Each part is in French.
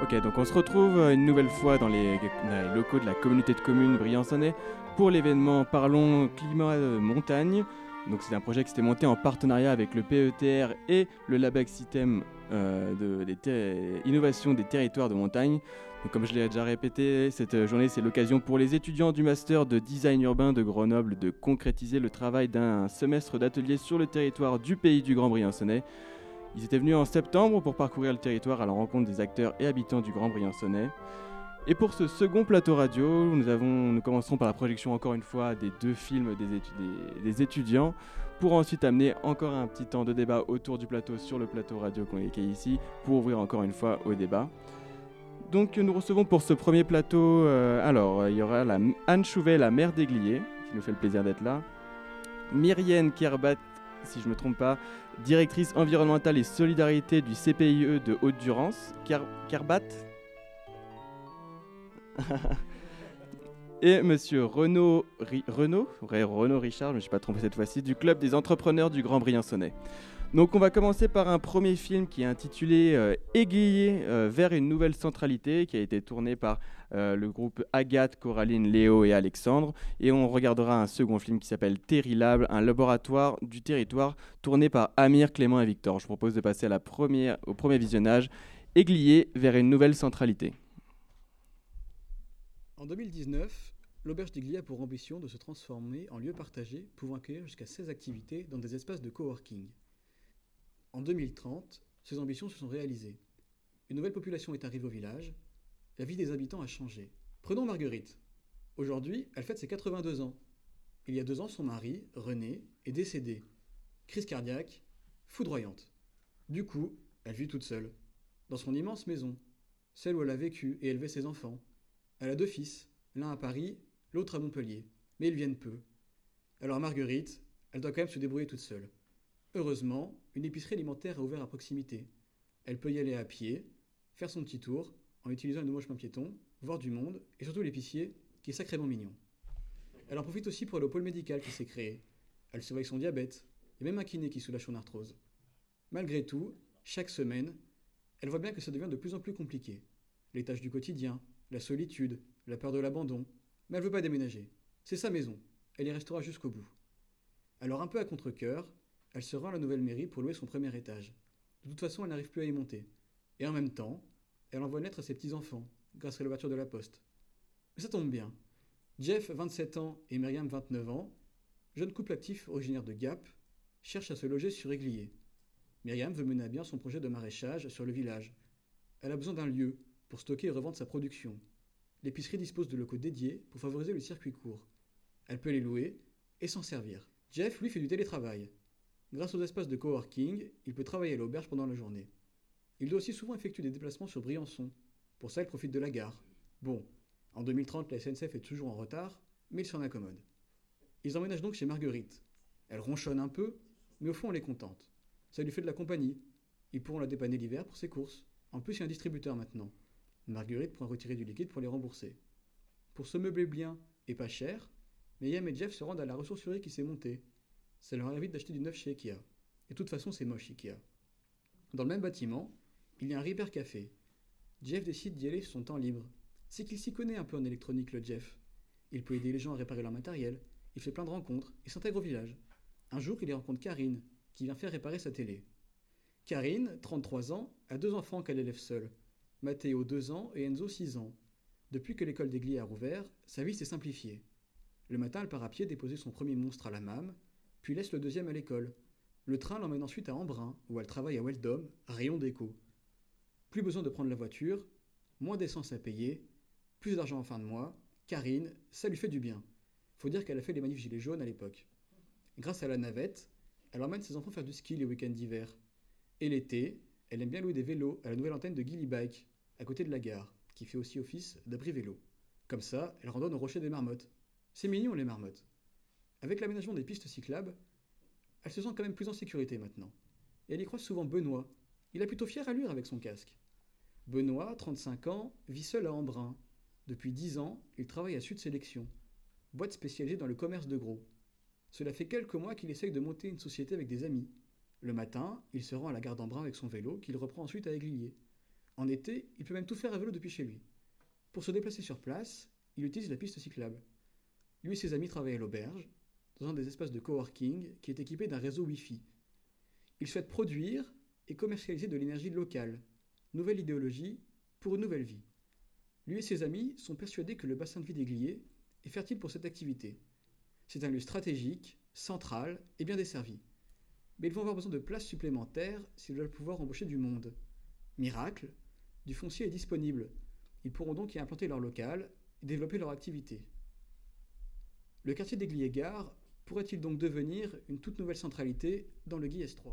Ok, donc on se retrouve une nouvelle fois dans les locaux de la communauté de communes Briançonnais pour l'événement Parlons Climat Montagne. Donc c'est un projet qui s'était monté en partenariat avec le PETR et le Labac System Innovation des territoires de montagne. Donc, comme je l'ai déjà répété, cette journée c'est l'occasion pour les étudiants du master de design urbain de Grenoble de concrétiser le travail d'un semestre d'atelier sur le territoire du pays du Grand Briançonnais. Ils étaient venus en septembre pour parcourir le territoire à la rencontre des acteurs et habitants du Grand Briançonnais. Et pour ce second plateau radio, nous commencerons par la projection encore une fois des deux films des étudiants pour ensuite amener encore un petit temps de débat autour du plateau sur le plateau radio qui est ici pour ouvrir encore une fois au débat. Donc nous recevons pour ce premier plateau, il y aura Anne Chouvet, la maire d'Aiglier, qui nous fait le plaisir d'être là. Myrienne Kerbat, si je ne me trompe pas, directrice environnementale et solidarité du CPIE de Haute-Durance. Kerbat et monsieur Renaud Richard, je ne me suis pas trompé cette fois-ci, du Club des entrepreneurs du Grand Briançonnais. Donc on va commencer par un premier film qui est intitulé Aiguillé vers une nouvelle centralité, qui a été tourné par le groupe Agathe, Coraline, Léo et Alexandre. Et on regardera un second film qui s'appelle Terrilab, un laboratoire du territoire, tourné par Amir, Clément et Victor. Je vous propose de passer au premier visionnage, Aiguillé vers une nouvelle centralité. En 2019, l'Auberge d'Aiguillé a pour ambition de se transformer en lieu partagé pouvant accueillir jusqu'à 16 activités dans des espaces de coworking. En 2030, ces ambitions se sont réalisées. Une nouvelle population est arrivée au village, la vie des habitants a changé. Prenons Marguerite. Aujourd'hui, elle fête ses 82 ans. Il y a 2 ans, son mari, René, est décédé. Crise cardiaque, foudroyante. Du coup, elle vit toute seule, dans son immense maison, celle où elle a vécu et élevé ses enfants. Elle a 2 fils, l'un à Paris, l'autre à Montpellier, mais ils viennent peu. Alors Marguerite, elle doit quand même se débrouiller toute seule. Heureusement, une épicerie alimentaire a ouvert à proximité. Elle peut y aller à pied, faire son petit tour, en utilisant le nouveau chemin piéton, voir du monde, et surtout l'épicier, qui est sacrément mignon. Elle en profite aussi pour aller au pôle médical qui s'est créé. Elle surveille son diabète, et même un kiné qui soulage son arthrose. Malgré tout, chaque semaine, elle voit bien que ça devient de plus en plus compliqué. Les tâches du quotidien, la solitude, la peur de l'abandon, mais elle ne veut pas déménager. C'est sa maison, elle y restera jusqu'au bout. Alors un peu à contre-cœur, elle se rend à la nouvelle mairie pour louer son premier étage. De toute façon, elle n'arrive plus à y monter. Et en même temps, elle envoie naître ses petits-enfants, grâce à l'ouverture de la poste. Mais ça tombe bien. Jeff, 27 ans, et Myriam, 29 ans, jeune couple actif originaire de Gap, cherchent à se loger sur Aiglier. Myriam veut mener à bien son projet de maraîchage sur le village. Elle a besoin d'un lieu pour stocker et revendre sa production. L'épicerie dispose de locaux dédiés pour favoriser le circuit court. Elle peut les louer et s'en servir. Jeff, lui, fait du télétravail. Grâce aux espaces de coworking, il peut travailler à l'auberge pendant la journée. Il doit aussi souvent effectuer des déplacements sur Briançon. Pour ça, il profite de la gare. Bon, en 2030, la SNCF est toujours en retard, mais il s'en accommode. Ils emménagent donc chez Marguerite. Elle ronchonne un peu, mais au fond, elle est contente. Ça lui fait de la compagnie. Ils pourront la dépanner l'hiver pour ses courses. En plus, il y a un distributeur maintenant. Marguerite pourra retirer du liquide pour les rembourser. Pour se meubler bien et pas cher, Myriam et Jeff se rendent à la ressourcerie qui s'est montée. Ça leur évite d'acheter du neuf chez Ikea. Et de toute façon, c'est moche Ikea. Dans le même bâtiment, il y a un Repair Café. Jeff décide d'y aller sur son temps libre. C'est qu'il s'y connaît un peu en électronique, le Jeff. Il peut aider les gens à réparer leur matériel, il fait plein de rencontres et s'intègre au village. Un jour, il y rencontre Karine, qui vient faire réparer sa télé. Karine, 33 ans, a 2 enfants qu'elle élève seule. Matteo, 2 ans, et Enzo, 6 ans. Depuis que l'école d'Aiglier a rouvert, sa vie s'est simplifiée. Le matin, elle part à pied déposer son premier monstre à la MAM, puis laisse le deuxième à l'école. Le train l'emmène ensuite à Embrun, où elle travaille à Weldom, rayon déco. Plus besoin de prendre la voiture, moins d'essence à payer, plus d'argent en fin de mois. Karine, ça lui fait du bien. Faut dire qu'elle a fait les manifs gilets jaunes à l'époque. Grâce à la navette, elle emmène ses enfants faire du ski les week-ends d'hiver. Et l'été, elle aime bien louer des vélos à la nouvelle antenne de Gilly Bike, à côté de la gare, qui fait aussi office d'abri vélo. Comme ça, elle randonne au rocher des marmottes. C'est mignon les marmottes. Avec l'aménagement des pistes cyclables, elle se sent quand même plus en sécurité maintenant. Et elle y croise souvent Benoît. Il a plutôt fière allure avec son casque. Benoît, 35 ans, vit seul à Embrun. Depuis 10 ans, il travaille à Sud Sélection, boîte spécialisée dans le commerce de gros. Cela fait quelques mois qu'il essaye de monter une société avec des amis. Le matin, il se rend à la gare d'Embrun avec son vélo, qu'il reprend ensuite à Aiglier. En été, il peut même tout faire à vélo depuis chez lui. Pour se déplacer sur place, il utilise la piste cyclable. Lui et ses amis travaillent à l'auberge, dans un des espaces de coworking qui est équipé d'un réseau Wi-Fi. Ils souhaitent produire et commercialiser de l'énergie locale. Nouvelle idéologie pour une nouvelle vie. Lui et ses amis sont persuadés que le bassin de vie des Gliés est fertile pour cette activité. C'est un lieu stratégique, central et bien desservi. Mais ils vont avoir besoin de places supplémentaires s'ils veulent pouvoir embaucher du monde. Miracle, du foncier est disponible. Ils pourront donc y implanter leur local et développer leur activité. Le quartier des Gliés-Gare pourrait-il donc devenir une toute nouvelle centralité dans le Guiers 3?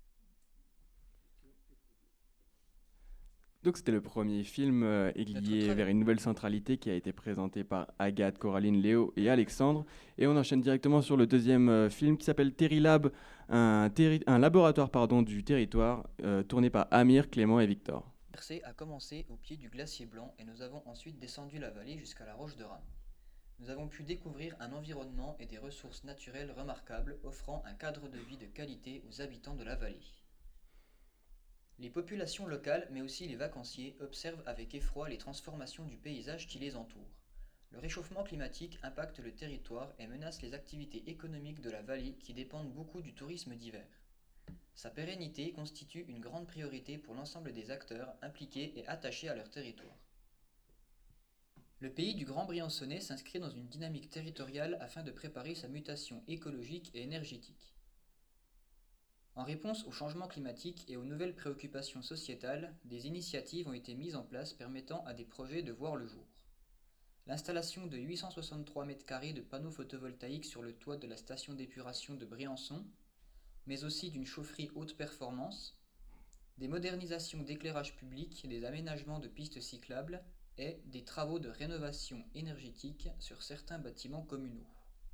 Donc c'était le premier film aiguillé vers une nouvelle centralité qui a été présenté par Agathe, Coraline, Léo et Alexandre. Et on enchaîne directement sur le deuxième film qui s'appelle Terrilab, un laboratoire du territoire tourné par Amir, Clément et Victor. La traversée a commencé au pied du glacier blanc et nous avons ensuite descendu la vallée jusqu'à la roche de Rame. Nous avons pu découvrir un environnement et des ressources naturelles remarquables offrant un cadre de vie de qualité aux habitants de la vallée. Les populations locales, mais aussi les vacanciers, observent avec effroi les transformations du paysage qui les entoure. Le réchauffement climatique impacte le territoire et menace les activités économiques de la vallée qui dépendent beaucoup du tourisme d'hiver. Sa pérennité constitue une grande priorité pour l'ensemble des acteurs impliqués et attachés à leur territoire. Le pays du Grand Briançonnais s'inscrit dans une dynamique territoriale afin de préparer sa mutation écologique et énergétique. En réponse au changement climatique et aux nouvelles préoccupations sociétales, des initiatives ont été mises en place permettant à des projets de voir le jour. L'installation de 863 m² de panneaux photovoltaïques sur le toit de la station d'épuration de Briançon, mais aussi d'une chaufferie haute performance, des modernisations d'éclairage public, des aménagements de pistes cyclables et des travaux de rénovation énergétique sur certains bâtiments communaux.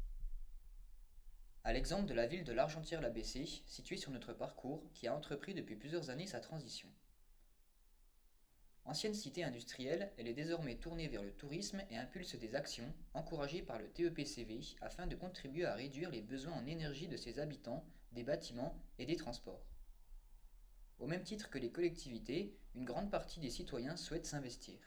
À l'exemple de la ville de l'Argentière-la-Bessée, située sur notre parcours, qui a entrepris depuis plusieurs années sa transition. Ancienne cité industrielle, elle est désormais tournée vers le tourisme et impulse des actions, encouragées par le TEPCV, afin de contribuer à réduire les besoins en énergie de ses habitants, des bâtiments et des transports. Au même titre que les collectivités, une grande partie des citoyens souhaitent s'investir.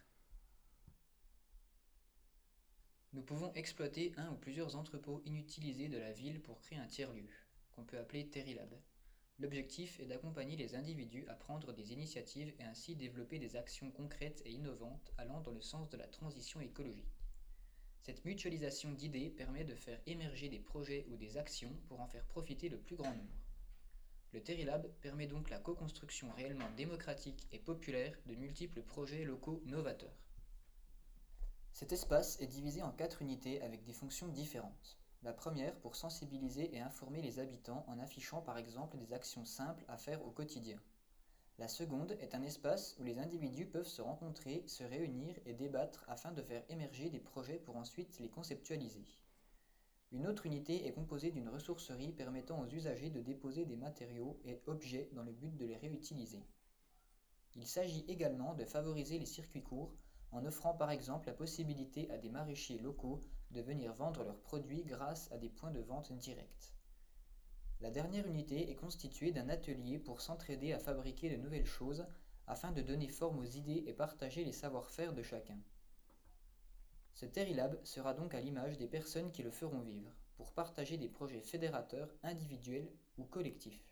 Nous pouvons exploiter un ou plusieurs entrepôts inutilisés de la ville pour créer un tiers-lieu, qu'on peut appeler Terrilab. L'objectif est d'accompagner les individus à prendre des initiatives et ainsi développer des actions concrètes et innovantes allant dans le sens de la transition écologique. Cette mutualisation d'idées permet de faire émerger des projets ou des actions pour en faire profiter le plus grand nombre. Le Terrilab permet donc la co-construction réellement démocratique et populaire de multiples projets locaux novateurs. Cet espace est divisé en 4 unités avec des fonctions différentes. La première pour sensibiliser et informer les habitants en affichant par exemple des actions simples à faire au quotidien. La seconde est un espace où les individus peuvent se rencontrer, se réunir et débattre afin de faire émerger des projets pour ensuite les conceptualiser. Une autre unité est composée d'une ressourcerie permettant aux usagers de déposer des matériaux et objets dans le but de les réutiliser. Il s'agit également de favoriser les circuits courts en offrant par exemple la possibilité à des maraîchers locaux de venir vendre leurs produits grâce à des points de vente directs. La dernière unité est constituée d'un atelier pour s'entraider à fabriquer de nouvelles choses afin de donner forme aux idées et partager les savoir-faire de chacun. Ce Terrilab sera donc à l'image des personnes qui le feront vivre, pour partager des projets fédérateurs individuels ou collectifs.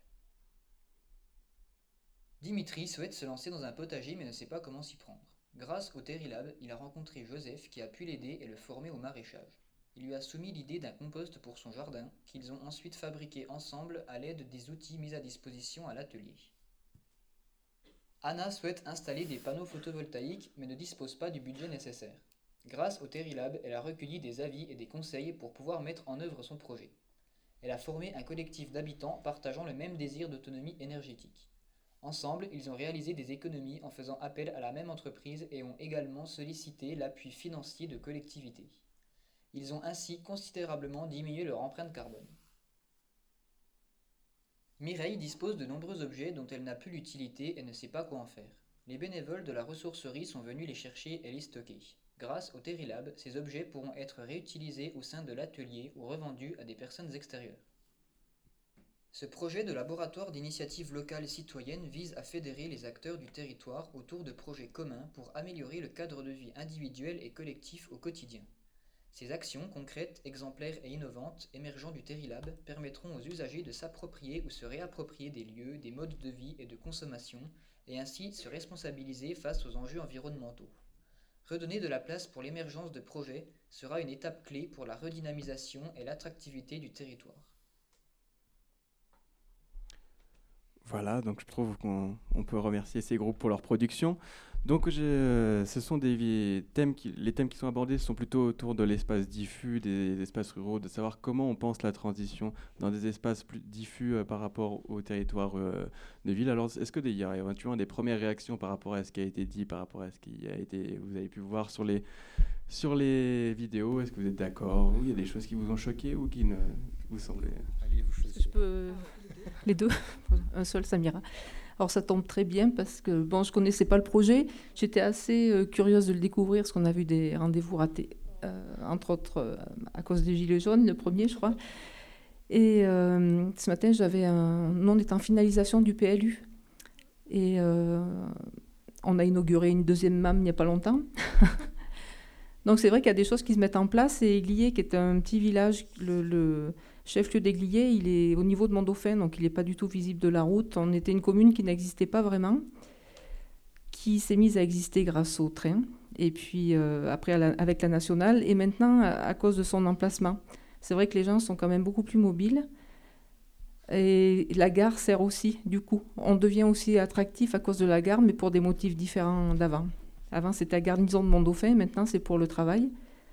Dimitri souhaite se lancer dans un potager mais ne sait pas comment s'y prendre. Grâce au Terrilab, il a rencontré Joseph qui a pu l'aider et le former au maraîchage. Il lui a soumis l'idée d'un compost pour son jardin, qu'ils ont ensuite fabriqué ensemble à l'aide des outils mis à disposition à l'atelier. Anna souhaite installer des panneaux photovoltaïques mais ne dispose pas du budget nécessaire. Grâce au Terrilab, elle a recueilli des avis et des conseils pour pouvoir mettre en œuvre son projet. Elle a formé un collectif d'habitants partageant le même désir d'autonomie énergétique. Ensemble, ils ont réalisé des économies en faisant appel à la même entreprise et ont également sollicité l'appui financier de collectivités. Ils ont ainsi considérablement diminué leur empreinte carbone. Mireille dispose de nombreux objets dont elle n'a plus l'utilité et ne sait pas quoi en faire. Les bénévoles de la ressourcerie sont venus les chercher et les stocker. Grâce au Terrilab, ces objets pourront être réutilisés au sein de l'atelier ou revendus à des personnes extérieures. Ce projet de laboratoire d'initiative locale citoyenne vise à fédérer les acteurs du territoire autour de projets communs pour améliorer le cadre de vie individuel et collectif au quotidien. Ces actions concrètes, exemplaires et innovantes émergeant du Terilab permettront aux usagers de s'approprier ou se réapproprier des lieux, des modes de vie et de consommation, et ainsi se responsabiliser face aux enjeux environnementaux. Redonner de la place pour l'émergence de projets sera une étape clé pour la redynamisation et l'attractivité du territoire. Voilà, donc je trouve qu'on peut remercier ces groupes pour leur production. Donc ce sont les thèmes qui sont abordés sont plutôt autour de l'espace diffus, des espaces ruraux, de savoir comment on pense la transition dans des espaces plus diffus par rapport au territoire de ville. Alors est-ce qu'il y a éventuellement des premières réactions par rapport à ce qui a été dit, par rapport à ce qui a été, vous avez pu voir sur les vidéos? Est-ce que vous êtes d'accord? Ou il y a des choses qui vous ont choqué ou qui ne vous semblaient... Allez, vous choisissez. Je peux... Les deux, un seul, ça m'ira. Alors ça tombe très bien parce que bon, je connaissais pas le projet. J'étais assez curieuse de le découvrir parce qu'on a vu des rendez-vous ratés, entre autres à cause des Gilets jaunes, le premier, je crois. Et ce matin, nous, on est en finalisation du PLU. Et on a inauguré une deuxième MAM il n'y a pas longtemps. Donc c'est vrai qu'il y a des choses qui se mettent en place. Et Glié, qui est un petit village, le chef-lieu d'Glié, il est au niveau de Mont-Dauphin, donc il n'est pas du tout visible de la route. On était une commune qui n'existait pas vraiment, qui s'est mise à exister grâce au train, et puis après avec la nationale, et maintenant à cause de son emplacement. C'est vrai que les gens sont quand même beaucoup plus mobiles, et la gare sert aussi, du coup. On devient aussi attractif à cause de la gare, mais pour des motifs différents d'avant. Avant, c'était la garnison de Mont-Dauphin, maintenant c'est pour le travail.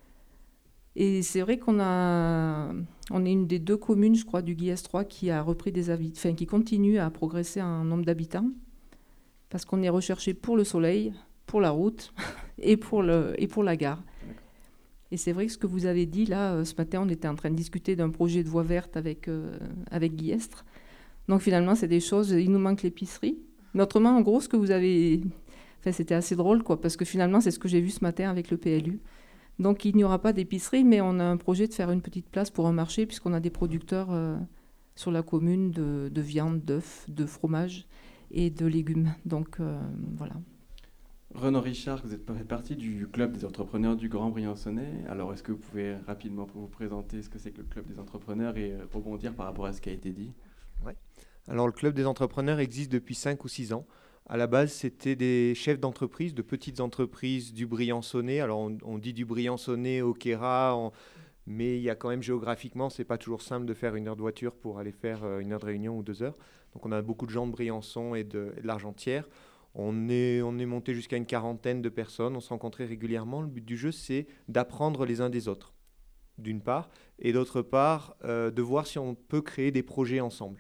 Et c'est vrai on est une des deux communes, je crois, du Guiers 3 qui a repris qui continue à progresser en nombre d'habitants, parce qu'on est recherché pour le soleil, pour la route et pour la gare. Et c'est vrai que ce que vous avez dit là, ce matin, on était en train de discuter d'un projet de voie verte avec Guiestre. Donc finalement, c'est des choses, il nous manque l'épicerie. Mais autrement, en gros, ce que vous avez... Enfin, c'était assez drôle, quoi, parce que finalement, c'est ce que j'ai vu ce matin avec le PLU. Donc il n'y aura pas d'épicerie, mais on a un projet de faire une petite place pour un marché, puisqu'on a des producteurs sur la commune de viande, d'œufs, de fromage et de légumes. Donc voilà. Renan Richard, vous êtes partie du club des entrepreneurs du Grand Briançonnais. Alors est-ce que vous pouvez rapidement vous présenter ce que c'est que le club des entrepreneurs et rebondir par rapport à ce qui a été dit? Ouais. Alors le club des entrepreneurs existe depuis 5 ou 6 ans. À la base, c'était des chefs d'entreprise, de petites entreprises du Briançonnais. Alors, on dit du Briançonnais au Queyras, mais il y a quand même géographiquement, c'est pas toujours simple de faire 1 heure de voiture pour aller faire 1 heure de réunion ou 2 heures. Donc, on a beaucoup de gens de Briançon et de l'Argentière. On est monté jusqu'à une quarantaine de personnes. On se rencontrait régulièrement. Le but du jeu, c'est d'apprendre les uns des autres, d'une part, et d'autre part, de voir si on peut créer des projets ensemble.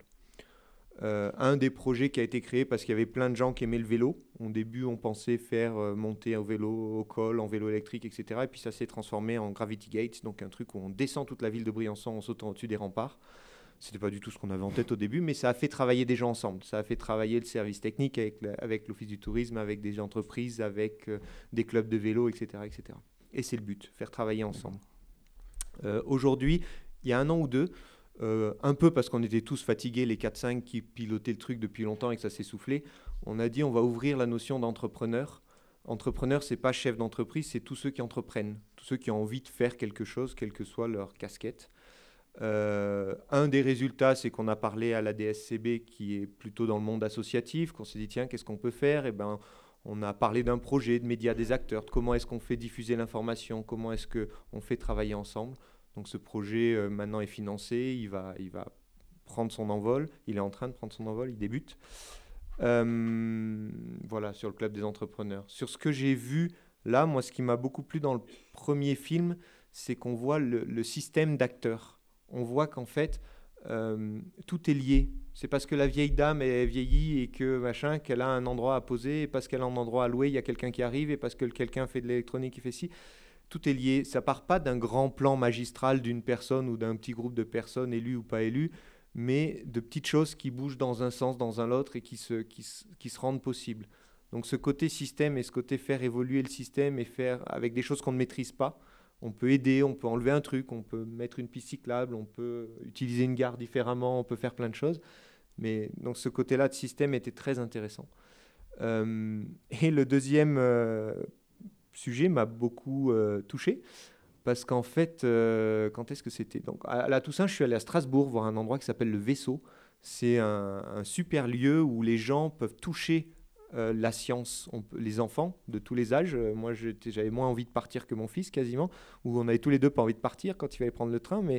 Un des projets qui a été créé parce qu'il y avait plein de gens qui aimaient le vélo. Au début, on pensait faire monter au vélo au col, en vélo électrique, etc. Et puis ça s'est transformé en Gravity Gates, donc un truc où on descend toute la ville de Briançon en sautant au-dessus des remparts. C'était pas du tout ce qu'on avait en tête au début, mais ça a fait travailler des gens ensemble. Ça a fait travailler le service technique avec l'Office du tourisme, avec des entreprises, avec des clubs de vélo, etc., etc. Et c'est le but, faire travailler ensemble. Aujourd'hui, il y a 1 an ou 2, un peu parce qu'on était tous fatigués, les 4-5 qui pilotaient le truc depuis longtemps et que ça s'est soufflé, on a dit on va ouvrir la notion d'entrepreneur. Entrepreneur, c'est pas chef d'entreprise, c'est tous ceux qui entreprennent, tous ceux qui ont envie de faire quelque chose, quelle que soit leur casquette. Un des résultats, c'est qu'on a parlé à la DSCB qui est plutôt dans le monde associatif, qu'on s'est dit tiens, qu'est-ce qu'on peut faire? Et ben, on a parlé d'un projet, de médias, des acteurs, de comment est-ce qu'on fait diffuser l'information, comment est-ce qu'on fait travailler ensemble. Donc ce projet maintenant est financé, il va prendre son envol, il est en train de prendre son envol, il débute. Voilà, sur le club des entrepreneurs. Sur ce que j'ai vu là, moi ce qui m'a beaucoup plu dans le premier film, c'est qu'on voit le système d'acteurs. On voit qu'en fait, tout est lié. C'est parce que la vieille dame est vieillie et que machin, qu'elle a un endroit à poser, et parce qu'elle a un endroit à louer, il y a quelqu'un qui arrive, et parce que quelqu'un fait de l'électronique, il fait ci. Tout est lié. Ça part pas d'un grand plan magistral d'une personne ou d'un petit groupe de personnes élues ou pas élues, mais de petites choses qui bougent dans un sens, dans un autre et qui se rendent possibles. Donc ce côté système et ce côté faire évoluer le système et faire avec des choses qu'on ne maîtrise pas, On peut aider, on peut enlever un truc, on peut mettre une piste cyclable, on peut utiliser une gare différemment, on peut faire plein de choses. Mais donc ce côté-là de système était très intéressant. Et le deuxième sujet m'a beaucoup touché. Parce qu'en fait, quand est-ce que c'était? Donc, à la Toussaint, je suis allé à Strasbourg voir un endroit qui s'appelle le Vaisseau. C'est un super lieu où les gens peuvent toucher la science. Les enfants de tous les âges. Moi, j'avais moins envie de partir que mon fils, quasiment. Où on avait tous les deux pas envie de partir quand il fallait prendre le train. Mais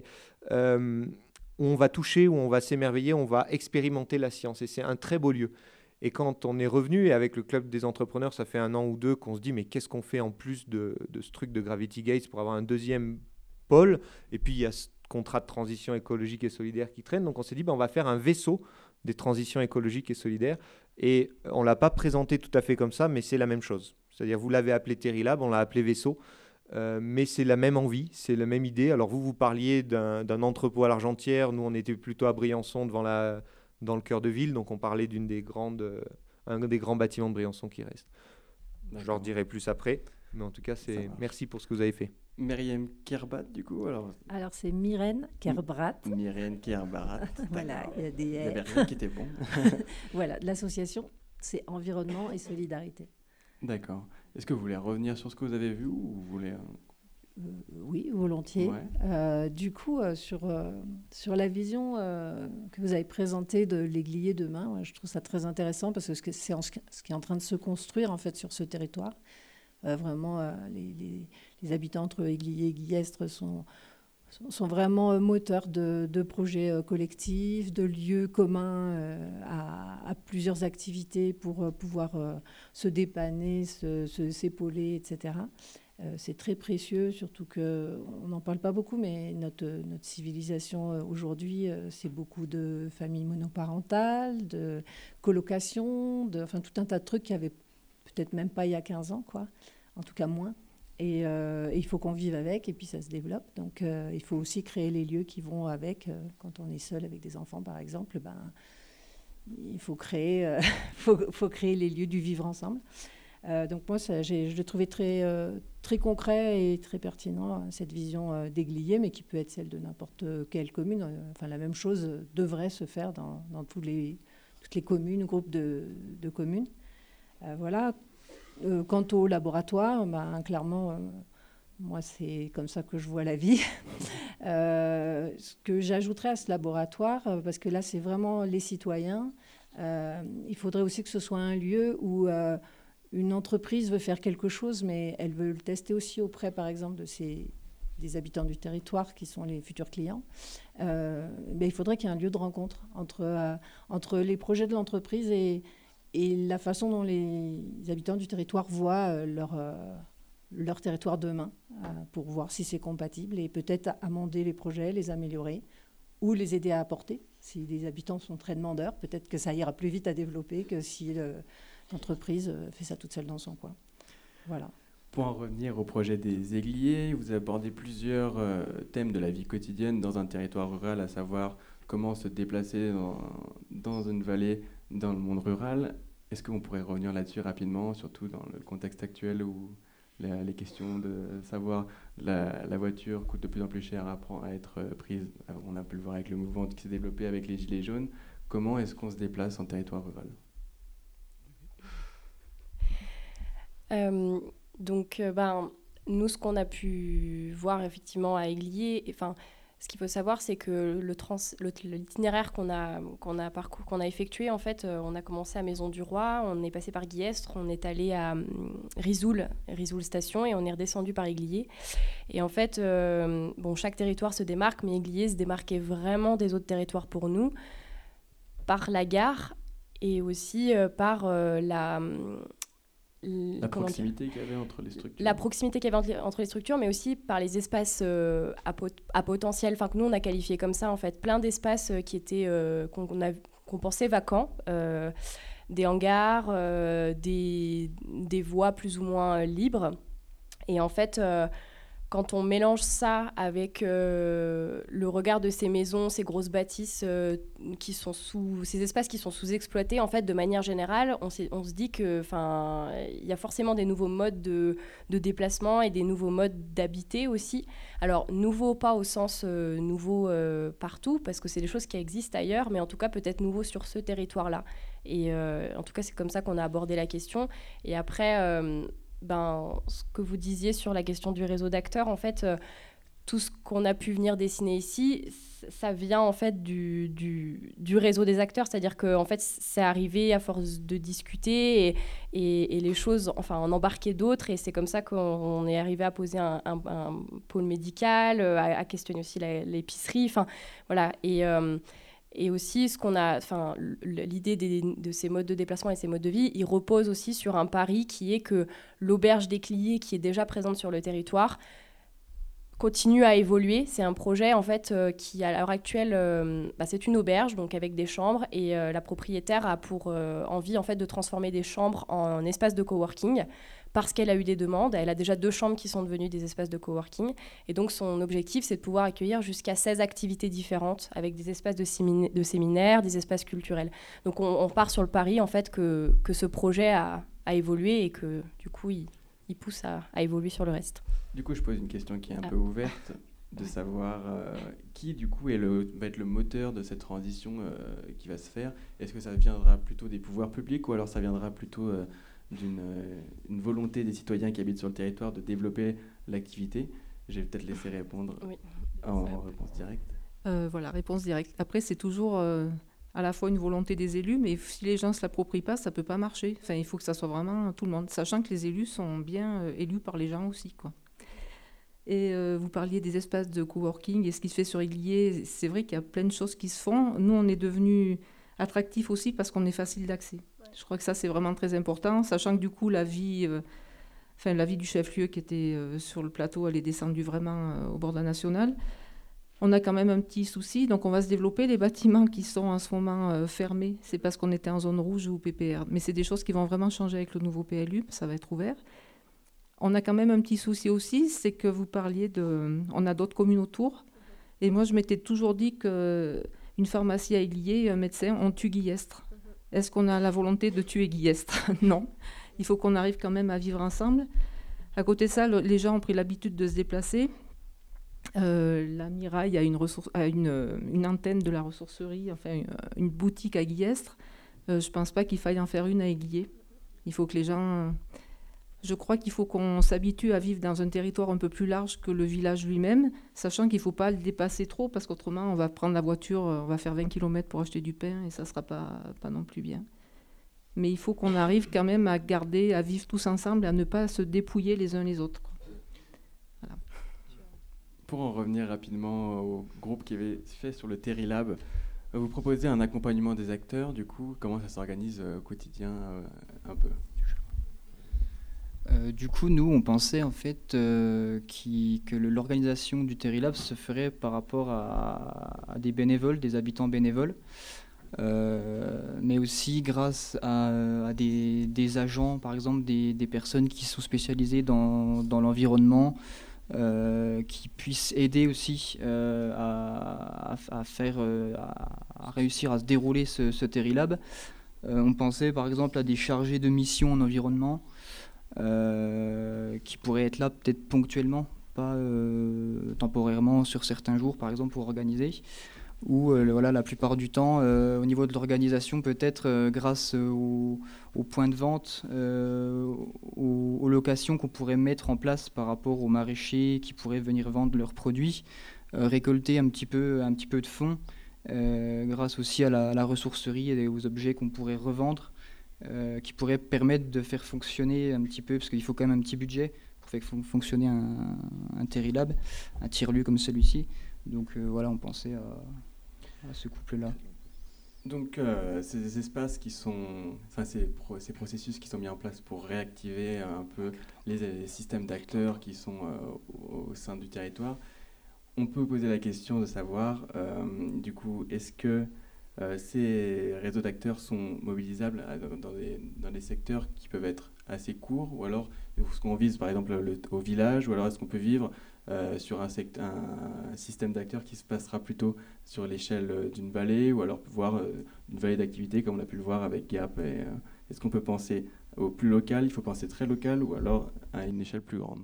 où on va toucher, où on va s'émerveiller, on va expérimenter la science. Et c'est un très beau lieu. Et quand on est revenu, et avec le club des entrepreneurs, ça fait 1 an ou 2 qu'on se dit, mais qu'est-ce qu'on fait en plus de ce truc de Gravity Gates pour avoir un deuxième pôle? Et puis, il y a ce contrat de transition écologique et solidaire qui traîne. Donc, on s'est dit, on va faire un vaisseau des transitions écologiques et solidaires. Et on ne l'a pas présenté tout à fait comme ça, mais c'est la même chose. C'est-à-dire, vous l'avez appelé Terilab, on l'a appelé Vaisseau. Mais c'est la même envie, c'est la même idée. Alors, vous parliez d'un entrepôt à l'Argentière. Nous, on était plutôt à Briançon dans le cœur de ville, donc on parlait un des grands bâtiments de Briançon qui reste. Je leur dirai plus après, mais en tout cas, merci pour ce que vous avez fait. Myriam Kerbrat, du coup Alors c'est Myrène Kerbrat. Myrène Kerbrat. Voilà, il y a des Il y avait rien qui était bon. Voilà, l'association, c'est environnement et solidarité. D'accord. Est-ce que vous voulez revenir sur ce que vous avez vu ou vous voulez... Oui, volontiers. Ouais. Du coup, sur la vision que vous avez présentée de l'Aiglier demain, je trouve ça très intéressant parce que c'est ce qui est en train de se construire en fait sur ce territoire. Vraiment, les habitants entre Aiglier et Guillestre sont vraiment moteurs de projets collectifs, de lieux communs à plusieurs activités pour pouvoir se dépanner, s'épauler, etc. C'est très précieux, surtout qu'on n'en parle pas beaucoup, mais notre civilisation aujourd'hui, c'est beaucoup de familles monoparentales, de colocation, enfin tout un tas de trucs qu'il n'y avait peut-être même pas il y a 15 ans, quoi. En tout cas moins. Et il faut qu'on vive avec, et puis ça se développe. Donc il faut aussi créer les lieux qui vont avec. Quand on est seul avec des enfants, par exemple, il faut créer, faut créer les lieux du vivre ensemble. Donc moi, je l'ai trouvé très concret et très pertinent, cette vision d'Aiglier, mais qui peut être celle de n'importe quelle commune. Enfin, la même chose devrait se faire dans toutes les communes, groupes de communes. Voilà. Quant au laboratoire, clairement, moi, c'est comme ça que je vois la vie. Ce que j'ajouterais à ce laboratoire, parce que là, c'est vraiment les citoyens, il faudrait aussi que ce soit un lieu où... une entreprise veut faire quelque chose, mais elle veut le tester aussi auprès, par exemple, des habitants du territoire qui sont les futurs clients. Il faudrait qu'il y ait un lieu de rencontre entre les projets de l'entreprise et la façon dont les habitants du territoire voient leur territoire demain, pour voir si c'est compatible et peut-être amender les projets, les améliorer ou les aider à apporter. Si les habitants sont très demandeurs, peut-être que ça ira plus vite à développer que si... l'entreprise fait ça toute seule dans son coin. Voilà. Pour en revenir au projet des Aigliers, vous abordez plusieurs thèmes de la vie quotidienne dans un territoire rural, à savoir comment se déplacer dans une vallée dans le monde rural. Est-ce qu'on pourrait revenir là-dessus rapidement, surtout dans le contexte actuel où les questions de savoir la voiture coûte de plus en plus cher à être prise. On a pu le voir avec le mouvement qui s'est développé avec les Gilets jaunes. Comment est-ce qu'on se déplace en territoire rural ? Nous, ce qu'on a pu voir effectivement à Aiglier, ce qu'il faut savoir, c'est que l'itinéraire qu'on a effectué, en fait, on a commencé à Maison du Roi, on est passé par Guillestre, on est allé à Risoul Station, et on est redescendu par Aiglier. Et en fait, chaque territoire se démarque, mais Aiglier se démarquait vraiment des autres territoires pour nous, par la gare et aussi par la proximité qu'il y avait entre les structures. La proximité qu'il y avait entre les structures, mais aussi par les espaces à potentiel, que nous on a qualifié comme ça en fait, plein d'espaces qui étaient qu'on pensait vacants, des hangars, des voies plus ou moins libres. Et en fait, quand on mélange ça avec le regard de ces maisons, ces grosses bâtisses qui sont ces espaces qui sont sous-exploités, en fait, de manière générale, on se dit que, il y a forcément des nouveaux modes de déplacement et des nouveaux modes d'habiter aussi. Alors, nouveaux, pas au sens nouveau partout, parce que c'est des choses qui existent ailleurs, mais en tout cas, peut-être nouveaux sur ce territoire-là. Et en tout cas, c'est comme ça qu'on a abordé la question. Et après... ce que vous disiez sur la question du réseau d'acteurs, en fait, tout ce qu'on a pu venir dessiner ici, ça vient en fait du réseau des acteurs, c'est-à-dire que en fait, c'est arrivé à force de discuter et les choses, enfin, en embarquer d'autres, et c'est comme ça qu'on est arrivé à poser un pôle médical, à questionner aussi l'épicerie, enfin, voilà, et aussi, l'idée de ces modes de déplacement et ces modes de vie, il repose aussi sur un pari qui est que l'auberge des Cliers, qui est déjà présente sur le territoire, continue à évoluer. C'est un projet en fait qui, à l'heure actuelle, c'est une auberge, donc avec des chambres, et la propriétaire a pour envie en fait de transformer des chambres en espace de coworking, parce qu'elle a eu des demandes. Elle a déjà 2 chambres qui sont devenues des espaces de coworking. Et donc, son objectif, c'est de pouvoir accueillir jusqu'à 16 activités différentes, avec des espaces de séminaires, des espaces culturels. Donc, on part sur le pari, en fait, que ce projet a évolué et que, du coup, il pousse à évoluer sur le reste. Du coup, je pose une question qui est un peu ouverte, de savoir qui, du coup, va être le moteur de cette transition qui va se faire. Est-ce que ça viendra plutôt des pouvoirs publics ou alors ça viendra plutôt... d'une volonté des citoyens qui habitent sur le territoire de développer l'activité? Je vais peut-être laisser répondre en réponse directe. Voilà, réponse directe. Après, c'est toujours à la fois une volonté des élus, mais si les gens ne se l'approprient pas, ça ne peut pas marcher. Enfin, il faut que ça soit vraiment tout le monde, sachant que les élus sont bien élus par les gens aussi, quoi. Et vous parliez des espaces de coworking et ce qui se fait sur Églier. C'est vrai qu'il y a plein de choses qui se font. Nous, on est devenus attractifs aussi parce qu'on est facile d'accès. Je crois que ça, c'est vraiment très important, sachant que du coup, la vie du chef-lieu qui était sur le plateau, elle est descendue vraiment au bord de la nationale. On a quand même un petit souci, donc on va se développer. Les bâtiments qui sont en ce moment fermés, c'est parce qu'on était en zone rouge ou PPR. Mais c'est des choses qui vont vraiment changer avec le nouveau PLU, ça va être ouvert. On a quand même un petit souci aussi, c'est que vous parliez on a d'autres communes autour. Et moi, je m'étais toujours dit qu'une pharmacie à Églier, un médecin, on tue Guillestre. Est-ce qu'on a la volonté de tuer Guillestre? Non. Il faut qu'on arrive quand même à vivre ensemble. À côté de ça, les gens ont pris l'habitude de se déplacer. La Miraille a une antenne de la ressourcerie, enfin une boutique à Guillestre. Je ne pense pas qu'il faille en faire une à Églier. Il faut que les gens... Je crois qu'il faut qu'on s'habitue à vivre dans un territoire un peu plus large que le village lui-même, sachant qu'il ne faut pas le dépasser trop, parce qu'autrement, on va prendre la voiture, on va faire 20 km pour acheter du pain, et ça ne sera pas non plus bien. Mais il faut qu'on arrive quand même à vivre tous ensemble, et à ne pas se dépouiller les uns les autres. Voilà. Pour en revenir rapidement au groupe qui avait fait sur le Terilab, vous proposez un accompagnement des acteurs, du coup, comment ça s'organise au quotidien un peu? Du coup, nous, on pensait en fait que l'organisation du Terilab se ferait par rapport à des bénévoles, des habitants bénévoles, mais aussi grâce à des agents, par exemple des personnes qui sont spécialisées dans l'environnement, qui puissent aider aussi à réussir à se dérouler ce Terilab. On pensait par exemple à des chargés de mission en environnement, qui pourraient être là peut-être ponctuellement, pas temporairement sur certains jours par exemple pour organiser, ou la plupart du temps au niveau de l'organisation peut-être grâce aux points de vente, aux locations qu'on pourrait mettre en place par rapport aux maraîchers qui pourraient venir vendre leurs produits, récolter un petit peu de fonds grâce aussi à la ressourcerie et aux objets qu'on pourrait revendre, qui pourrait permettre de faire fonctionner un petit peu, parce qu'il faut quand même un petit budget pour faire fonctionner un Terilab, un tiers-lieu comme celui-ci. Donc on pensait à ce couple-là. Donc ces espaces qui sont, ces processus qui sont mis en place pour réactiver un peu les systèmes d'acteurs qui sont au sein du territoire, on peut poser la question de savoir, du coup, est-ce que ces réseaux d'acteurs sont mobilisables dans des secteurs qui peuvent être assez court, ou alors est-ce qu'on vise par exemple au village, ou alors est-ce qu'on peut vivre sur un système d'acteurs qui se passera plutôt sur l'échelle d'une vallée, ou alors voir une vallée d'activité comme on a pu le voir avec Gap. Est-ce qu'on peut penser au plus local, il faut penser très local, ou alors à une échelle plus grande?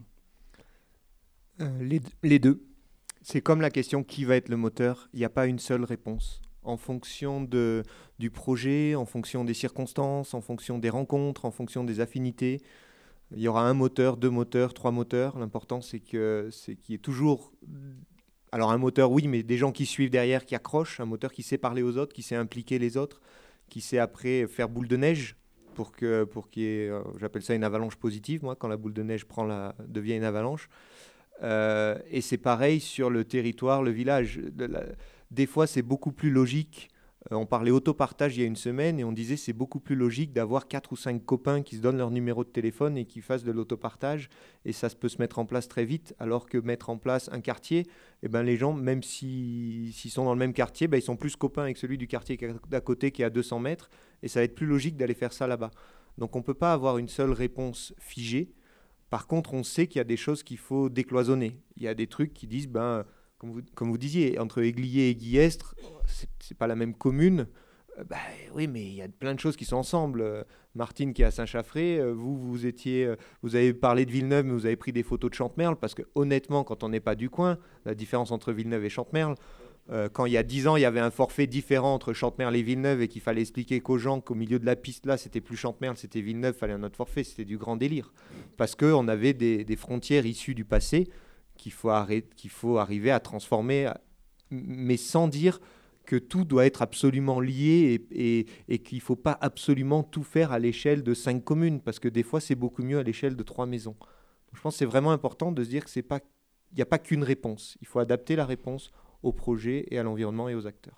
Les deux. C'est comme la question qui va être le moteur, il n'y a pas une seule réponse. En fonction du projet, en fonction des circonstances, en fonction des rencontres, en fonction des affinités, il y aura un moteur, 2 moteurs, 3 moteurs. L'important, c'est qu'il y ait toujours... Alors un moteur, oui, mais des gens qui suivent derrière, qui accrochent. Un moteur qui sait parler aux autres, qui sait impliquer les autres, qui sait après faire boule de neige pour qu'il y ait, j'appelle ça une avalanche positive, moi, quand la boule de neige devient une avalanche. Et c'est pareil sur le territoire, le village. Des fois, c'est beaucoup plus logique. On parlait autopartage il y a une semaine et on disait c'est beaucoup plus logique d'avoir 4 ou 5 copains qui se donnent leur numéro de téléphone et qui fassent de l'autopartage, et ça peut se mettre en place très vite, alors que mettre en place un quartier, eh ben les gens, même s'ils sont dans le même quartier, ben ils sont plus copains avec celui du quartier d'à côté qui est à 200 mètres, et ça va être plus logique d'aller faire ça là-bas. Donc on ne peut pas avoir une seule réponse figée. Par contre, on sait qu'il y a des choses qu'il faut décloisonner. Il y a des trucs qui disent, comme vous disiez, entre Aiglier et Guillestre, c'est pas la même commune. Oui, mais il y a plein de choses qui sont ensemble. Martine qui est à Saint-Chaffré, vous avez parlé de Villeneuve, mais vous avez pris des photos de Chantemerle, parce que honnêtement, quand on n'est pas du coin, la différence entre Villeneuve et Chantemerle, quand il y a 10 ans, il y avait un forfait différent entre Chantemerle et Villeneuve et qu'il fallait expliquer qu'aux gens qu'au milieu de la piste, là, c'était plus Chantemerle, c'était Villeneuve, il fallait un autre forfait, c'était du grand délire. Parce qu'on avait des frontières issues du passé qu'il faut arriver à transformer, mais sans dire que tout doit être absolument lié et qu'il ne faut pas absolument tout faire à l'échelle de 5 communes, parce que des fois, c'est beaucoup mieux à l'échelle de 3 maisons. Donc, je pense que c'est vraiment important de se dire qu'il n'y a pas qu'une réponse. Il faut adapter la réponse au projet et à l'environnement et aux acteurs.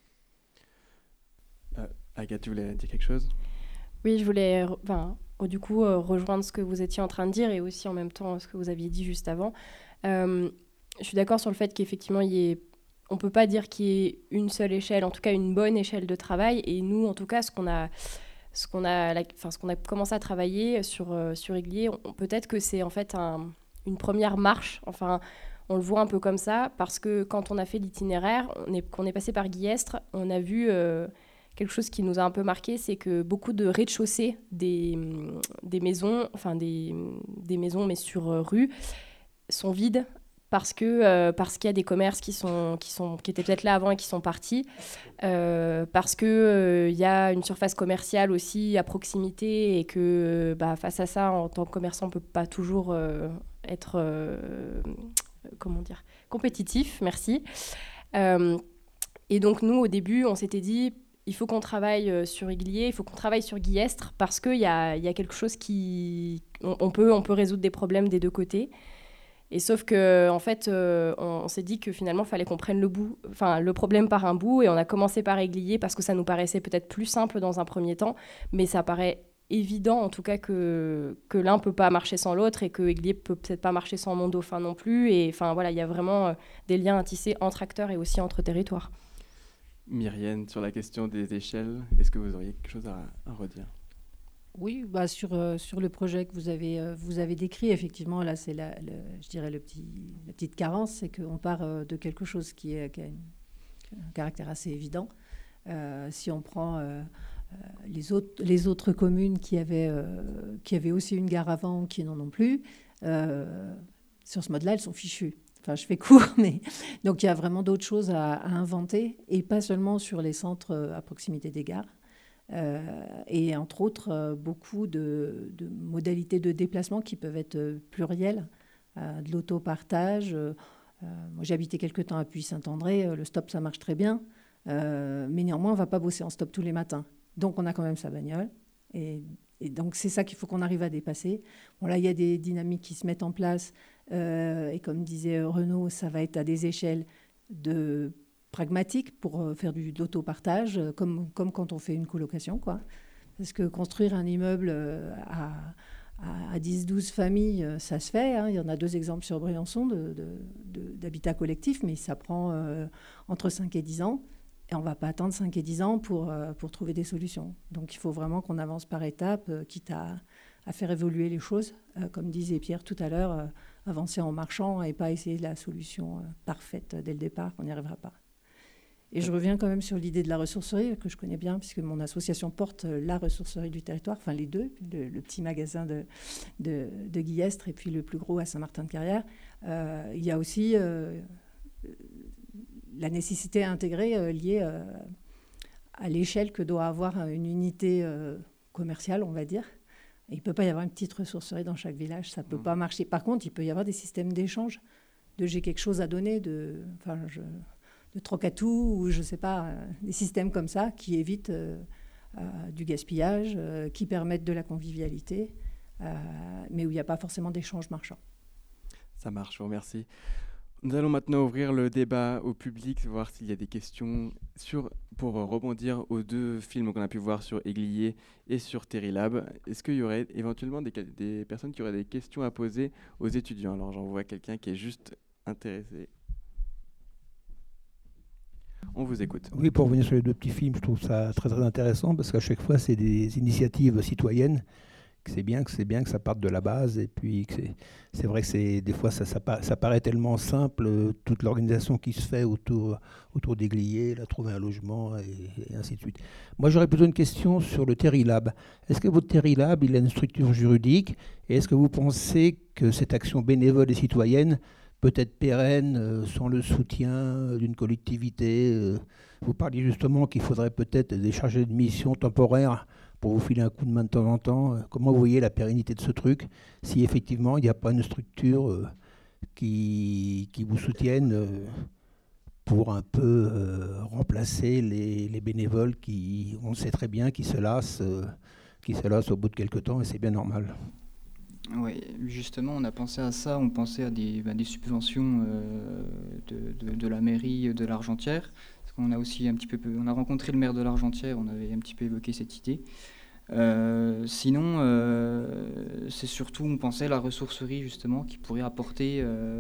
Agathe, tu voulais dire quelque chose ? Oui, je voulais du coup rejoindre ce que vous étiez en train de dire et aussi en même temps ce que vous aviez dit juste avant. Je suis d'accord sur le fait qu'effectivement, on ne peut pas dire qu'il y ait une seule échelle, en tout cas une bonne échelle de travail. Et nous, en tout cas, ce qu'on a commencé à travailler sur Aiglier, peut-être que c'est en fait une première marche. Enfin, on le voit un peu comme ça, parce que quand on a fait l'itinéraire, qu'on est passé par Guillestre, on a vu quelque chose qui nous a un peu marqué, c'est que beaucoup de rez-de-chaussée des maisons, des maisons mais sur rue, sont vides parce qu'il y a des commerces qui étaient peut-être là avant et qui sont partis, parce qu'il y a une surface commerciale aussi à proximité et que face à ça, en tant que commerçant, on ne peut pas toujours être compétitif, merci. Et donc nous, au début, on s'était dit, il faut qu'on travaille sur Aiglier, il faut qu'on travaille sur Guillestre, parce qu'il y a quelque chose on peut résoudre des problèmes des deux côtés. Et sauf que en fait, on s'est dit que finalement, il fallait qu'on prenne le problème par un bout, et on a commencé par Aiglier parce que ça nous paraissait peut-être plus simple dans un premier temps, mais ça paraît évident en tout cas que l'un peut pas marcher sans l'autre et que Aiglier peut peut-être pas marcher sans Mont-Dauphin non plus. Et enfin voilà, il y a vraiment des liens à tisser entre acteurs et aussi entre territoires. Myrienne, sur la question des échelles, est-ce que vous auriez quelque chose à redire ? Oui, sur le projet que vous avez décrit, effectivement, là, c'est je dirais la petite carence, c'est qu'on part de quelque chose qui a un caractère assez évident. Si on prend les autres communes qui avaient aussi une gare avant ou qui n'en ont plus, sur ce mode-là, elles sont fichues. Enfin, je fais court, mais donc il y a vraiment d'autres choses à inventer, et pas seulement sur les centres à proximité des gares. Et entre autres, beaucoup de modalités de déplacement qui peuvent être plurielles, de l'autopartage. Moi, j'ai habité quelque temps à Puy-Saint-André, le stop, ça marche très bien, mais néanmoins, on ne va pas bosser en stop tous les matins. Donc, on a quand même sa bagnole, et donc, c'est ça qu'il faut qu'on arrive à dépasser. Bon, là, il y a des dynamiques qui se mettent en place, et comme disait Renaud, ça va être à des échelles pragmatiques pour faire de l'autopartage, comme quand on fait une colocation, quoi. Parce que construire un immeuble à 10-12 familles, ça se fait, hein. Il y en a 2 exemples sur Briançon d'habitat collectif, mais ça prend entre 5 et 10 ans. Et on ne va pas attendre 5 et 10 ans pour trouver des solutions. Donc il faut vraiment qu'on avance par étapes, quitte à à faire évoluer les choses. Comme disait Pierre tout à l'heure, avancer en marchant et pas essayer la solution parfaite dès le départ, on n'y arrivera pas. Et je reviens quand même sur l'idée de la ressourcerie, que je connais bien, puisque mon association porte la ressourcerie du territoire, enfin les deux, le petit magasin de Guillestre et puis le plus gros à Saint-Martin-de-Carrière. Il y a aussi la nécessité à intégrer liée à l'échelle que doit avoir une unité commerciale, on va dire. Et il ne peut pas y avoir une petite ressourcerie dans chaque village, ça ne peut pas marcher. Par contre, il peut y avoir des systèmes d'échange, de j'ai quelque chose à donner, de troc à tout, ou je ne sais pas, des systèmes comme ça qui évitent du gaspillage, qui permettent de la convivialité, mais où il n'y a pas forcément d'échange marchand. Ça marche, je vous remercie. Nous allons maintenant ouvrir le débat au public, voir s'il y a des questions pour rebondir aux deux films qu'on a pu voir sur Aiglier et sur Terilab. Est-ce qu'il y aurait éventuellement des personnes qui auraient des questions à poser aux étudiants? Alors j'en vois quelqu'un qui est juste intéressé. On vous écoute. Oui, pour revenir sur les deux petits films, je trouve ça très très intéressant parce qu'à chaque fois, c'est des initiatives citoyennes. C'est bien que ça parte de la base. Et puis, c'est vrai que des fois, ça paraît tellement simple, toute l'organisation qui se fait autour d'Aiglier, trouver un logement et ainsi de suite. Moi, j'aurais plutôt une question sur le Terilab. Est-ce que votre Terilab, il a une structure juridique? Et est-ce que vous pensez que cette action bénévole et citoyenne peut être pérenne sans le soutien d'une collectivité? Vous parliez justement qu'il faudrait peut-être des chargés de mission temporaires pour vous filer un coup de main de temps en temps. Comment vous voyez la pérennité de ce truc si effectivement il n'y a pas une structure qui vous soutienne pour un peu remplacer les bénévoles qui, on le sait très bien, qui se lassent au bout de quelques temps, et c'est bien normal. Oui, justement, on a pensé à ça, on pensait à des subventions de la mairie de l'Argentière. Parce qu'on a aussi on a rencontré le maire de l'Argentière, on avait un petit peu évoqué cette idée. Sinon, c'est surtout, on pensait à la ressourcerie justement, qui pourrait apporter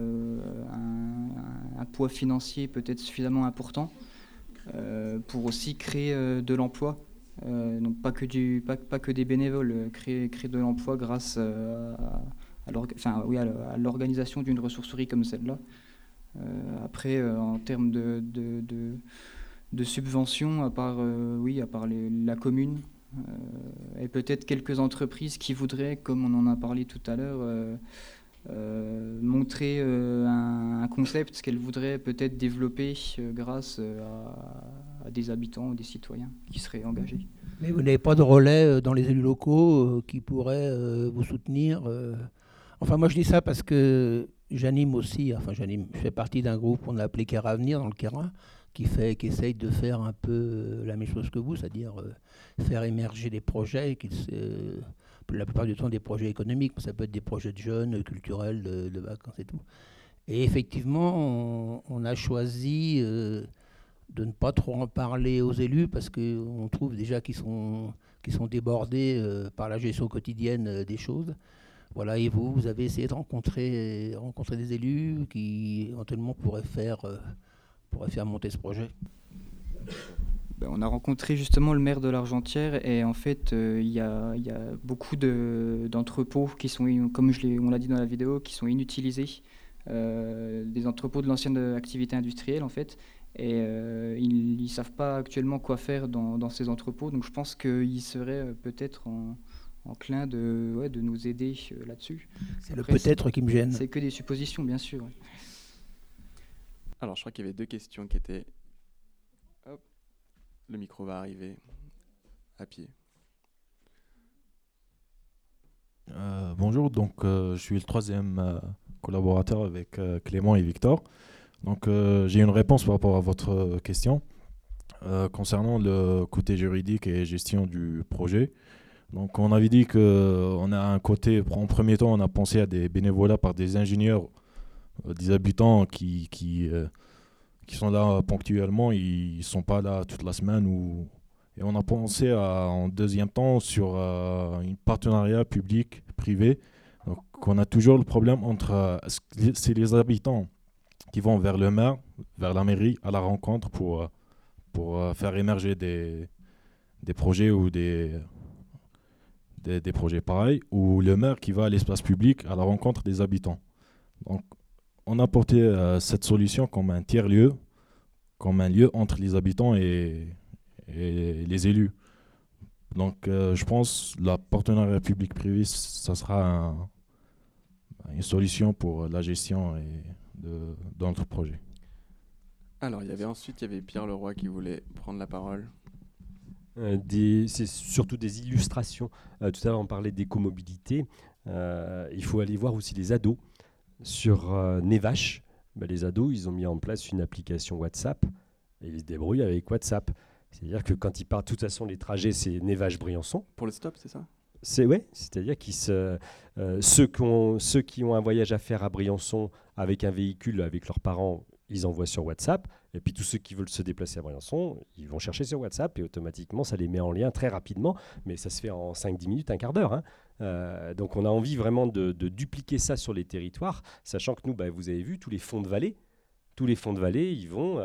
un poids financier peut-être suffisamment important pour aussi créer de l'emploi. Donc pas que des bénévoles, créer de l'emploi grâce à l'organisation d'une ressourcerie comme celle-là. Après, en termes de subventions, à part la commune et peut-être quelques entreprises qui voudraient, comme on en a parlé tout à l'heure, montrer un concept qu'elles voudraient peut-être développer grâce à des habitants ou des citoyens qui seraient engagés. Mais vous n'avez pas de relais dans les élus locaux qui pourraient vous soutenir Enfin, moi je dis ça parce que j'anime aussi, je fais partie d'un groupe qu'on a appelé Kera Avenir dans le Kera, qui essaye de faire un peu la même chose que vous, c'est-à-dire faire émerger des projets, la plupart du temps des projets économiques, mais ça peut être des projets de jeunes, culturels, de vacances et tout. Et effectivement, on a choisi de ne pas trop en parler aux élus parce qu'on trouve déjà qu'ils sont débordés par la gestion quotidienne des choses. Voilà, et vous avez essayé de rencontrer des élus qui éventuellement pourraient faire monter ce projet. On a rencontré justement le maire de l'Argentière et en fait il y a beaucoup d'entrepôts qui sont, comme on l'a dit dans la vidéo, qui sont inutilisés, des entrepôts de l'ancienne activité industrielle en fait, et ils ne savent pas actuellement quoi faire dans ces entrepôts, donc je pense qu'ils seraient peut-être enclins de nous aider là-dessus. C'est après, le peut-être qui me gêne. C'est que des suppositions bien sûr. Ouais. Alors je crois qu'il y avait deux questions qui étaient... Hop. Le micro va arriver à pied. Bonjour, donc je suis le troisième collaborateur avec Clément et Victor. Donc j'ai une réponse par rapport à votre question concernant le côté juridique et gestion du projet. Donc on avait dit qu'on a un côté, en premier temps on a pensé à des bénévolats par des ingénieurs, des habitants qui sont là ponctuellement, ils ne sont pas là toute la semaine. Et on a pensé en deuxième temps sur un partenariat public-privé. Donc on a toujours le problème entre c'est les habitants qui vont vers le maire, vers la mairie, à la rencontre pour faire émerger des projets ou des des projets pareils, ou le maire qui va à l'espace public à la rencontre des habitants. Donc, on a porté cette solution comme un tiers-lieu, comme un lieu entre les habitants et les élus. Donc, je pense que la partenariat public-privé, ça sera une solution pour la gestion de notre projet. Alors, il y avait Pierre Leroy qui voulait prendre la parole. C'est surtout des illustrations. Tout à l'heure, on parlait d'écomobilité. Il faut aller voir aussi les ados. Sur Nevache, les ados, ils ont mis en place une application WhatsApp et ils se débrouillent avec WhatsApp. C'est-à-dire que quand ils partent, de toute façon, les trajets, c'est Nevache-Briançon. Pour le stop, c'est ça ? C'est-à-dire ceux qui ont un voyage à faire à Briançon avec un véhicule, avec leurs parents, ils envoient sur WhatsApp. Et puis tous ceux qui veulent se déplacer à Briançon, ils vont chercher sur WhatsApp et automatiquement, ça les met en lien très rapidement. Mais ça se fait en 5-10 minutes, un quart d'heure. Donc on a envie vraiment de dupliquer ça sur les territoires, sachant que nous, vous avez vu, tous les fonds de vallée, ils vont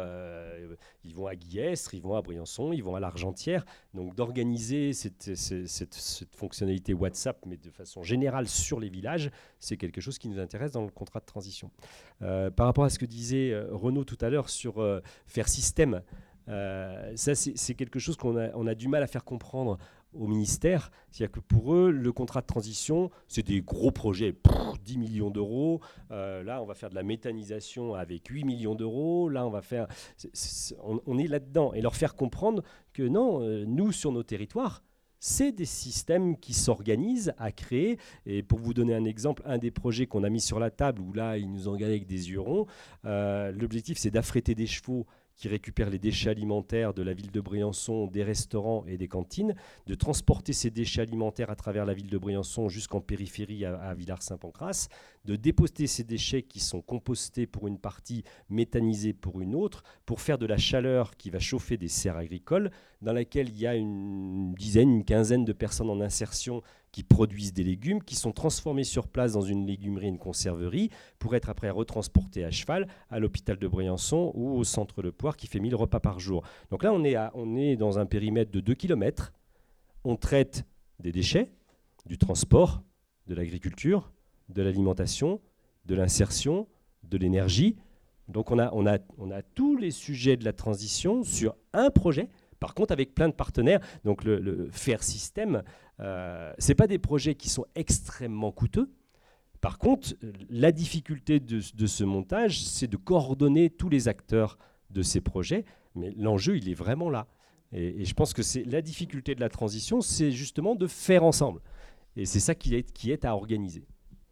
à Guillestre, ils vont à Briançon, ils vont à l'Argentière. Donc d'organiser cette fonctionnalité WhatsApp, mais de façon générale sur les villages, c'est quelque chose qui nous intéresse dans le contrat de transition. Par rapport à ce que disait Renaud tout à l'heure sur faire système, ça c'est quelque chose qu'on a du mal à faire comprendre au ministère. C'est-à-dire que pour eux, le contrat de transition, c'est des gros projets, 10 millions d'euros. Là, on va faire de la méthanisation avec 8 millions d'euros. Là, on va faire... on est là-dedans. Et leur faire comprendre que non, nous, sur nos territoires, c'est des systèmes qui s'organisent à créer. Et pour vous donner un exemple, un des projets qu'on a mis sur la table, où là, ils nous ont regardé avec des yeux ronds, l'objectif, c'est d'affréter des chevaux qui récupèrent les déchets alimentaires de la ville de Briançon, des restaurants et des cantines, de transporter ces déchets alimentaires à travers la ville de Briançon jusqu'en périphérie à Villars-Saint-Pancrace, de déposer ces déchets qui sont compostés pour une partie, méthanisés pour une autre, pour faire de la chaleur qui va chauffer des serres agricoles, dans laquelle il y a une quinzaine de personnes en insertion qui produisent des légumes, qui sont transformés sur place dans une légumerie, une conserverie, pour être après retransportés à cheval à l'hôpital de Briançon ou au centre Le Poire qui fait 1000 repas par jour. Donc là, on est dans un périmètre de 2 km. On traite des déchets, du transport, de l'agriculture, de l'alimentation, de l'insertion, de l'énergie. Donc on a tous les sujets de la transition sur un projet. Par contre, avec plein de partenaires, donc le faire système, ce n'est pas des projets qui sont extrêmement coûteux. Par contre, la difficulté de ce montage, c'est de coordonner tous les acteurs de ces projets. Mais l'enjeu, il est vraiment là. Et je pense que c'est la difficulté de la transition, c'est justement de faire ensemble. Et c'est ça qui est à organiser.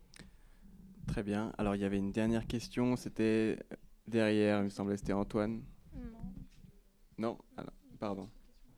Très bien. Alors, il y avait une dernière question. C'était derrière, il me semblait, c'était Antoine. Non. Alors, pardon.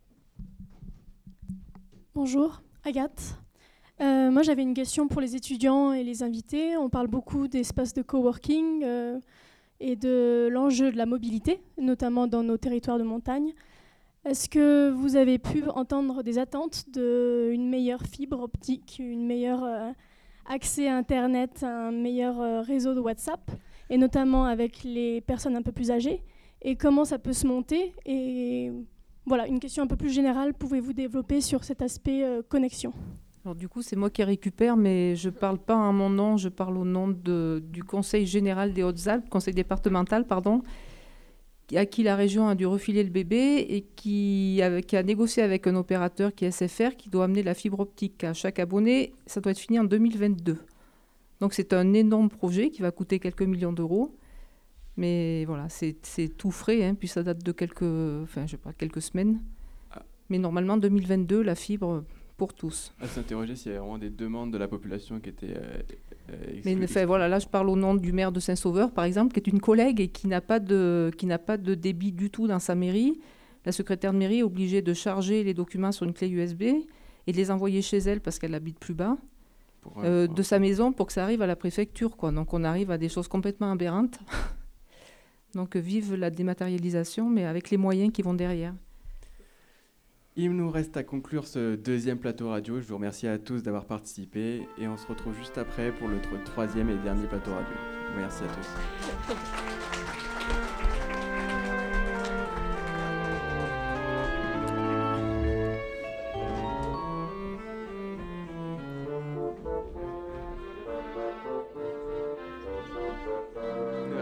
Bonjour, Agathe. Moi, j'avais une question pour les étudiants et les invités. On parle beaucoup d'espaces de coworking et de l'enjeu de la mobilité, notamment dans nos territoires de montagne. Est-ce que vous avez pu entendre des attentes d'une meilleure fibre optique, une meilleure accès à Internet, un meilleur réseau de WhatsApp, et notamment avec les personnes un peu plus âgées, et comment ça peut se monter? Et voilà, une question un peu plus générale, pouvez-vous développer sur cet aspect connexion? Alors du coup, c'est moi qui récupère, mais je ne parle pas à mon nom, je parle au nom du Conseil général des Hautes-Alpes, Conseil départemental, pardon, à qui la région a dû refiler le bébé et qui a négocié avec un opérateur qui est SFR, qui doit amener la fibre optique à chaque abonné. Ça doit être fini en 2022. Donc c'est un énorme projet qui va coûter quelques millions d'euros. Mais voilà, c'est tout frais, hein, puis ça date de quelques semaines. Mais normalement, 2022, la fibre pour tous. À s'interroger s'il y a vraiment des demandes de la population qui étaient mais voilà, là, je parle au nom du maire de Saint-Sauveur, par exemple, qui est une collègue et qui n'a pas de débit du tout dans sa mairie. La secrétaire de mairie est obligée de charger les documents sur une clé USB et de les envoyer chez elle parce qu'elle habite plus bas de sa maison pour que ça arrive à la préfecture, quoi. Donc on arrive à des choses complètement aberrantes. Donc vive la dématérialisation, mais avec les moyens qui vont derrière. Il nous reste à conclure ce deuxième plateau radio. Je vous remercie à tous d'avoir participé et on se retrouve juste après pour le troisième et dernier plateau radio. Merci à tous.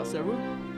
Merci à vous.